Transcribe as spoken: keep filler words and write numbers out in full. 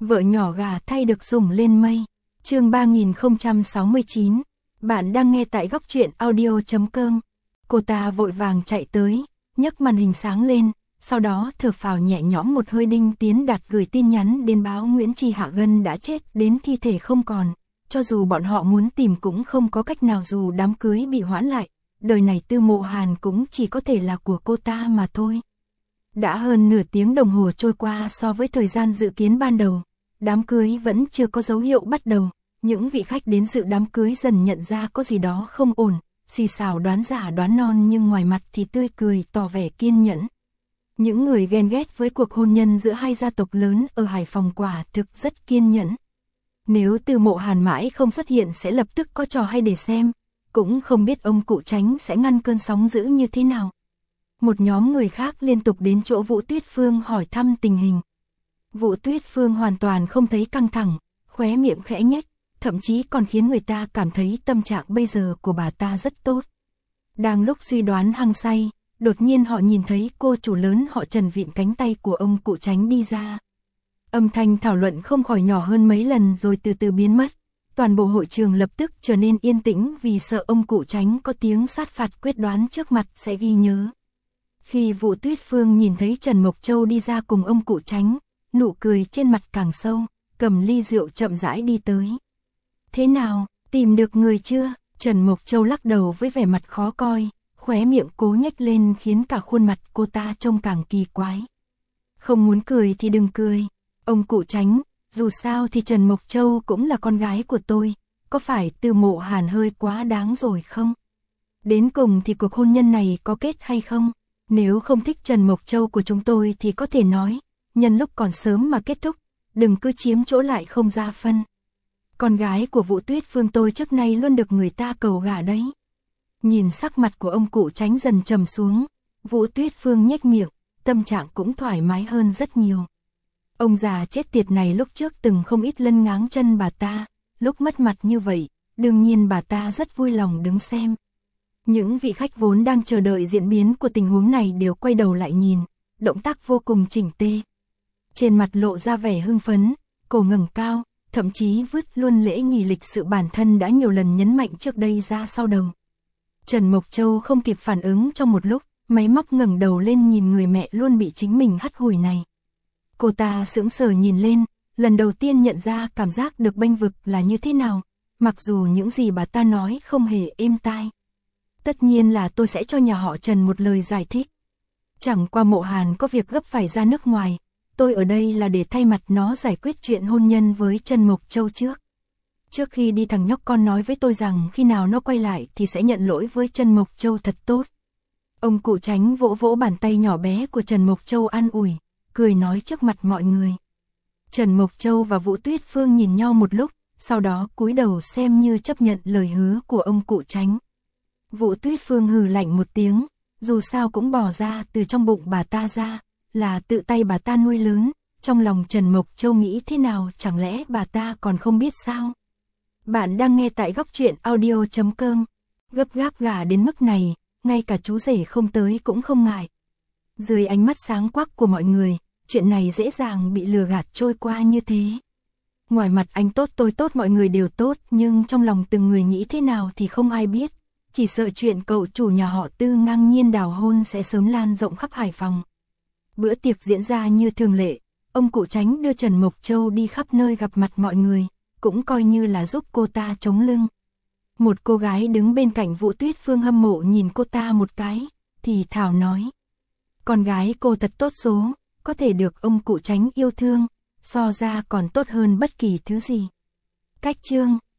Vợ nhỏ gà thay được sủng lên mây. Chương ba nghìn không trăm sáu mươi chín. Bạn đang nghe tại góc truyện audio chấm com. Cô ta vội vàng chạy tới, nhấc màn hình sáng lên, sau đó thở phào nhẹ nhõm một hơi. Đinh Tiến Đạt gửi tin nhắn đến báo Nguyễn Tri Hạ Gân đã chết, đến thi thể không còn. Cho dù bọn họ muốn tìm cũng không có cách nào, dù đám cưới bị hoãn lại. Đời này Tư Mộ Hàn cũng chỉ có thể là của cô ta mà thôi. Đã hơn nửa tiếng đồng hồ trôi qua so với thời gian dự kiến ban đầu. Đám cưới vẫn chưa có dấu hiệu bắt đầu. Những vị khách đến dự đám cưới dần nhận ra có gì đó không ổn, xì xào đoán giả đoán non, nhưng ngoài mặt thì tươi cười tỏ vẻ kiên nhẫn. Những người ghen ghét với cuộc hôn nhân giữa hai gia tộc lớn ở Hải Phòng quả thực rất kiên nhẫn. Nếu Tư Mộ Hàn mãi không xuất hiện sẽ lập tức có trò hay để xem, cũng không biết ông cụ Tránh sẽ ngăn cơn sóng dữ như thế nào. Một nhóm người khác liên tục đến chỗ Vũ Tuyết Phương hỏi thăm tình hình. Vũ Tuyết Phương hoàn toàn không thấy căng thẳng, khóe miệng khẽ nhếch, thậm chí còn khiến người ta cảm thấy tâm trạng bây giờ của bà ta rất tốt. Đang lúc suy đoán hăng say, đột nhiên họ nhìn thấy cô chủ lớn họ Trần vịn cánh tay của ông cụ Tránh đi ra. Âm thanh thảo luận không khỏi nhỏ hơn mấy lần rồi từ từ biến mất. Toàn bộ hội trường lập tức trở nên yên tĩnh vì sợ ông cụ Tránh có tiếng sát phạt quyết đoán trước mặt sẽ ghi nhớ. Khi Vũ Tuyết Phương nhìn thấy Trần Mộc Châu đi ra cùng ông cụ Tránh, nụ cười trên mặt càng sâu, cầm ly rượu chậm rãi đi tới. Thế nào, tìm được người chưa? Trần Mộc Châu lắc đầu với vẻ mặt khó coi, khóe miệng cố nhếch lên khiến cả khuôn mặt cô ta trông càng kỳ quái. Không muốn cười thì đừng cười. Ông cụ Tránh, dù sao thì Trần Mộc Châu cũng là con gái của tôi, có phải Tư Mộ Hàn hơi quá đáng rồi không? Đến cùng thì cuộc hôn nhân này có kết hay không? Nếu không thích Trần Mộc Châu của chúng tôi thì có thể nói, nhân lúc còn sớm mà kết thúc, đừng cứ chiếm chỗ lại không ra phân. Con gái của Vũ Tuyết Phương tôi trước nay luôn được người ta cầu gả đấy. Nhìn sắc mặt của ông cụ Tránh dần trầm xuống, Vũ Tuyết Phương nhếch miệng, tâm trạng cũng thoải mái hơn rất nhiều. Ông già chết tiệt này lúc trước từng không ít lân ngáng chân bà ta, lúc mất mặt như vậy, đương nhiên bà ta rất vui lòng đứng xem. Những vị khách vốn đang chờ đợi diễn biến của tình huống này đều quay đầu lại nhìn, động tác vô cùng chỉnh tề. Trên mặt lộ ra vẻ hưng phấn, cổ ngẩng cao, thậm chí vứt luôn lễ nghi lịch sự bản thân đã nhiều lần nhấn mạnh trước đây ra sau đầu. Trần Mộc Châu không kịp phản ứng trong một lúc, máy móc ngẩng đầu lên nhìn người mẹ luôn bị chính mình hắt hủi này. Cô ta sững sờ nhìn lên, lần đầu tiên nhận ra cảm giác được bênh vực là như thế nào, mặc dù những gì bà ta nói không hề êm tai. Tất nhiên là tôi sẽ cho nhà họ Trần một lời giải thích. Chẳng qua Mộ Hàn có việc gấp phải ra nước ngoài, tôi ở đây là để thay mặt nó giải quyết chuyện hôn nhân với Trần Mộc Châu trước. Trước khi đi thằng nhóc con nói với tôi rằng khi nào nó quay lại thì sẽ nhận lỗi với Trần Mộc Châu thật tốt. Ông cụ Tránh vỗ vỗ bàn tay nhỏ bé của Trần Mộc Châu an ủi, cười nói trước mặt mọi người. Trần Mộc Châu và Vũ Tuyết Phương nhìn nhau một lúc, sau đó cúi đầu xem như chấp nhận lời hứa của ông cụ Tránh. Vũ Tuyết Phương hừ lạnh một tiếng, dù sao cũng bò ra từ trong bụng bà ta ra, là tự tay bà ta nuôi lớn, trong lòng Trần Mộc Châu nghĩ thế nào chẳng lẽ bà ta còn không biết sao? Bạn đang nghe tại góc truyện audio chấm com. Gấp gáp gả đến mức này, ngay cả chú rể không tới cũng không ngại. Dưới ánh mắt sáng quắc của mọi người, chuyện này dễ dàng bị lừa gạt trôi qua như thế. Ngoài mặt anh tốt tôi tốt mọi người đều tốt, nhưng trong lòng từng người nghĩ thế nào thì không ai biết. Chỉ sợ chuyện cậu chủ nhà họ Tư ngang nhiên đào hôn sẽ sớm lan rộng khắp Hải Phòng. Bữa tiệc diễn ra như thường lệ, ông cụ Tránh đưa Trần Mộc Châu đi khắp nơi gặp mặt mọi người, cũng coi như là giúp cô ta chống lưng. Một cô gái đứng bên cạnh Vũ Tuyết Phương hâm mộ nhìn cô ta một cái, thì thảo nói. Con gái cô thật tốt số, có thể được ông cụ Tránh yêu thương, so ra còn tốt hơn bất kỳ thứ gì. Cách chương